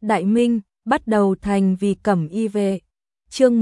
Đại Minh, bắt đầu thành vì cẩm y vệ. Chương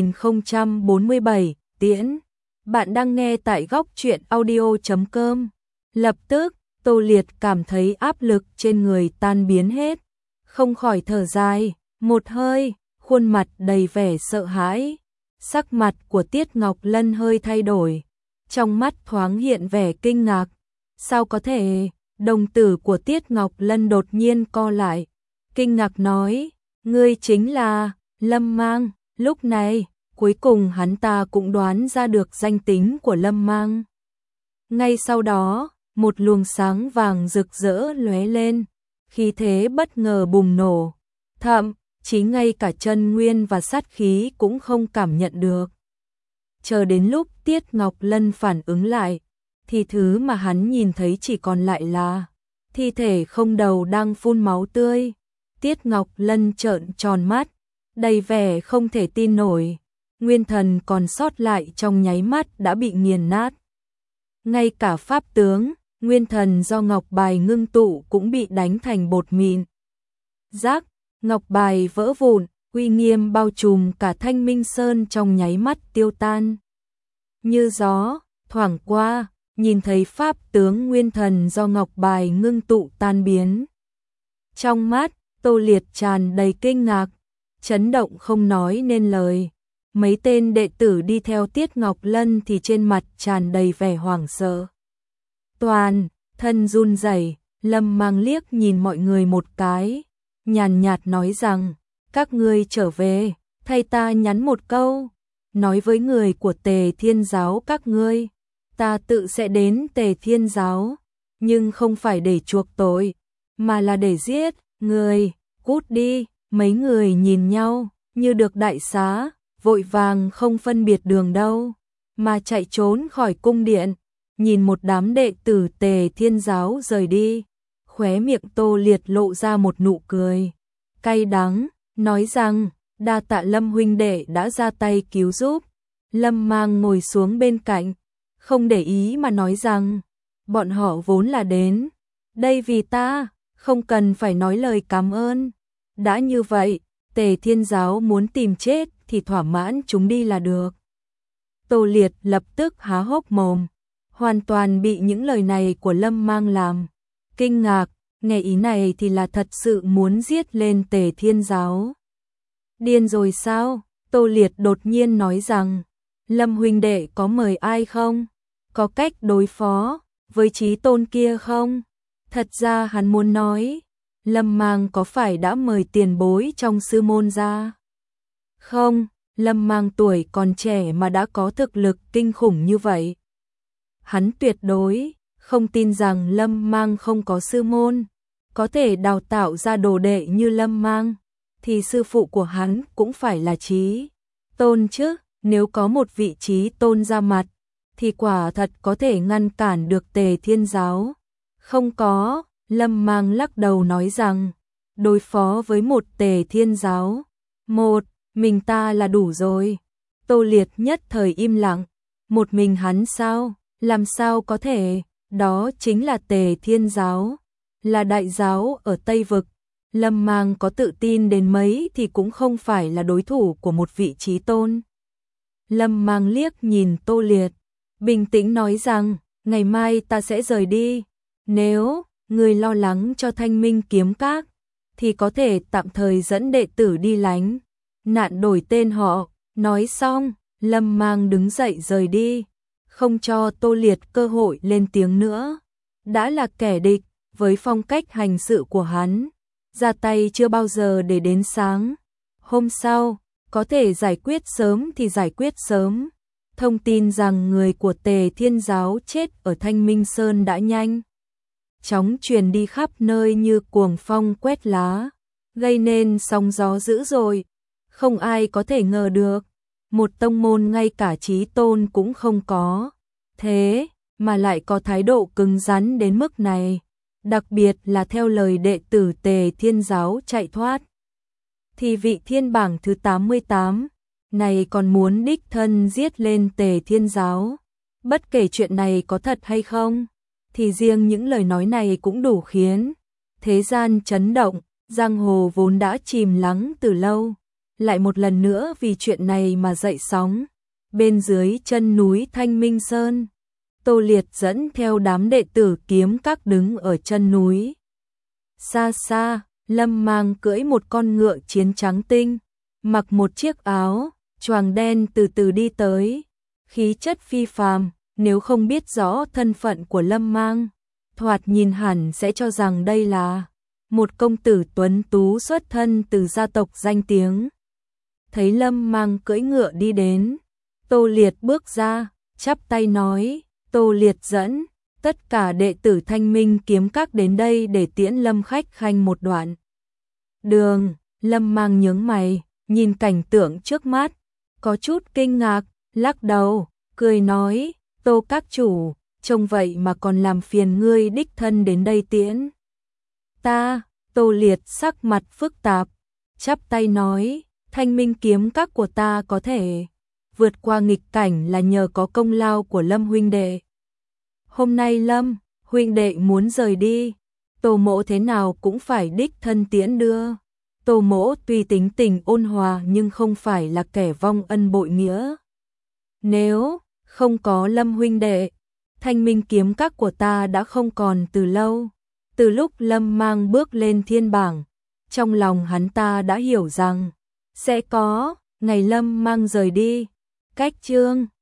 1047, Tiễn. Bạn đang nghe tại góc truyện audio.com. Lập tức, Tô Liệt cảm thấy áp lực trên người tan biến hết. Không khỏi thở dài, một hơi, khuôn mặt đầy vẻ sợ hãi. Sắc mặt của Tiết Ngọc Lân hơi thay đổi. Trong mắt thoáng hiện vẻ kinh ngạc. Sao có thể? Đồng tử của Tiết Ngọc Lân đột nhiên co lại. Kinh ngạc nói, ngươi chính là Lâm Mang. Lúc này, cuối cùng hắn ta cũng đoán ra được danh tính của Lâm Mang. Ngay sau đó, một luồng sáng vàng rực rỡ lóe lên, khí thế bất ngờ bùng nổ. Thậm chí ngay cả chân nguyên và sát khí cũng không cảm nhận được. Chờ đến lúc Tiết Ngọc Lân phản ứng lại, thì thứ mà hắn nhìn thấy chỉ còn lại là thi thể không đầu đang phun máu tươi. Tiết Ngọc Lân trợn tròn mắt, đầy vẻ không thể tin nổi. Nguyên thần còn sót lại trong nháy mắt đã bị nghiền nát. Ngay cả pháp tướng, nguyên thần do ngọc bài ngưng tụ cũng bị đánh thành bột mịn. Rác, ngọc bài vỡ vụn, uy nghiêm bao trùm cả Thanh Minh Sơn trong nháy mắt tiêu tan. Như gió, thoảng qua, nhìn thấy pháp tướng nguyên thần do ngọc bài ngưng tụ tan biến. Trong mắt, Tô Liệt tràn đầy kinh ngạc, chấn động không nói nên lời. Mấy tên đệ tử đi theo Tiết Ngọc Lân thì trên mặt tràn đầy vẻ hoảng sợ. Toàn thân run rẩy, Lâm Mang liếc nhìn mọi người một cái, nhàn nhạt nói rằng, các ngươi trở về, thay ta nhắn một câu, nói với người của Tề Thiên Giáo các ngươi, ta tự sẽ đến Tề Thiên Giáo, nhưng không phải để chuộc tội, mà là để giết người. Cút đi. Mấy người nhìn nhau như được đại xá, vội vàng không phân biệt đường đâu, mà chạy trốn khỏi cung điện. Nhìn một đám đệ tử Tề Thiên Giáo rời đi, khóe miệng Tô Liệt lộ ra một nụ cười cay đắng, nói rằng, đa tạ Lâm huynh đệ đã ra tay cứu giúp. Lâm Mang ngồi xuống bên cạnh, không để ý mà nói rằng, bọn họ vốn là đến đây vì ta, không cần phải nói lời cảm ơn. Đã như vậy, Tề Thiên Giáo muốn tìm chết thì thỏa mãn chúng đi là được. Tô Liệt lập tức há hốc mồm, hoàn toàn bị những lời này của Lâm Mang làm kinh ngạc, nghe ý này thì là thật sự muốn giết lên Tề Thiên Giáo. Điên rồi sao? Tô Liệt đột nhiên nói rằng, Lâm huynh đệ có mời ai không? Có cách đối phó với Chí Tôn kia không? Thật ra hắn muốn nói, Lâm Mang có phải đã mời tiền bối trong sư môn ra? Không, Lâm Mang tuổi còn trẻ mà đã có thực lực kinh khủng như vậy. Hắn tuyệt đối không tin rằng Lâm Mang không có sư môn, có thể đào tạo ra đồ đệ như Lâm Mang, thì sư phụ của hắn cũng phải là Chí Tôn chứ. Nếu có một vị Chí Tôn ra mặt, thì quả thật có thể ngăn cản được Tề Thiên Giáo. Không có. Lâm Mang lắc đầu nói rằng, đối phó với một Tề Thiên Giáo, một mình ta là đủ rồi. Tô Liệt nhất thời im lặng, một mình hắn sao? Làm sao có thể? Đó chính là Tề Thiên Giáo, là đại giáo ở Tây Vực. Lâm Mang có tự tin đến mấy thì cũng không phải là đối thủ của một vị Chí Tôn. Lâm Mang liếc nhìn Tô Liệt, bình tĩnh nói rằng, ngày mai ta sẽ rời đi. Nếu người lo lắng cho Thanh Minh Kiếm Các, thì có thể tạm thời dẫn đệ tử đi lánh nạn đổi tên họ. Nói xong, Lâm Mang đứng dậy rời đi, không cho Tô Liệt cơ hội lên tiếng nữa. Đã là kẻ địch, với phong cách hành sự của hắn, ra tay chưa bao giờ để đến sáng hôm sau, có thể giải quyết sớm thì giải quyết sớm. Thông tin rằng người của Tề Thiên Giáo chết ở Thanh Minh Sơn đã nhanh chóng truyền đi khắp nơi như cuồng phong quét lá, gây nên sóng gió dữ dội. Không ai có thể ngờ được, một tông môn ngay cả Chí Tôn cũng không có, thế mà lại có thái độ cứng rắn đến mức này, đặc biệt là theo lời đệ tử Tề Thiên Giáo chạy thoát. Thì vị thiên bảng thứ 88 này còn muốn đích thân giết lên Tề Thiên Giáo. Bất kể chuyện này có thật hay không, thì riêng những lời nói này cũng đủ khiến thế gian chấn động. Giang hồ vốn đã chìm lắng từ lâu, lại một lần nữa vì chuyện này mà dậy sóng. Bên dưới chân núi Thanh Minh Sơn, Tô Liệt dẫn theo đám đệ tử kiếm các đứng ở chân núi. Xa xa, Lâm Mang cưỡi một con ngựa chiến trắng tinh, mặc một chiếc áo choàng đen từ từ đi tới, khí chất phi phàm, nếu không biết rõ thân phận của Lâm Mang, thoạt nhìn hẳn sẽ cho rằng đây là một công tử tuấn tú xuất thân từ gia tộc danh tiếng. Thấy Lâm Mang cưỡi ngựa đi đến, Tô Liệt bước ra, chắp tay nói, Tô Liệt dẫn tất cả đệ tử Thanh Minh kiếm các đến đây để tiễn Lâm khách khanh một đoạn đường. Lâm Mang nhướng mày, nhìn cảnh tượng trước mắt, có chút kinh ngạc, lắc đầu, cười nói, Tô các chủ, trông vậy mà còn làm phiền ngươi đích thân đến đây tiễn ta. Tô Liệt sắc mặt phức tạp, chắp tay nói, Thanh Minh kiếm các của ta có thể vượt qua nghịch cảnh là nhờ có công lao của Lâm huynh đệ. Hôm nay Lâm huynh đệ muốn rời đi, Tô mỗ thế nào cũng phải đích thân tiễn đưa. Tô mỗ tuy tính tình ôn hòa nhưng không phải là kẻ vong ân bội nghĩa. Nếu không có Lâm huynh đệ, Thanh Minh kiếm các của ta đã không còn từ lâu. Từ lúc Lâm Mang bước lên thiên bảng, trong lòng hắn ta đã hiểu rằng sẽ có ngày Lâm Mang rời đi. Cách chương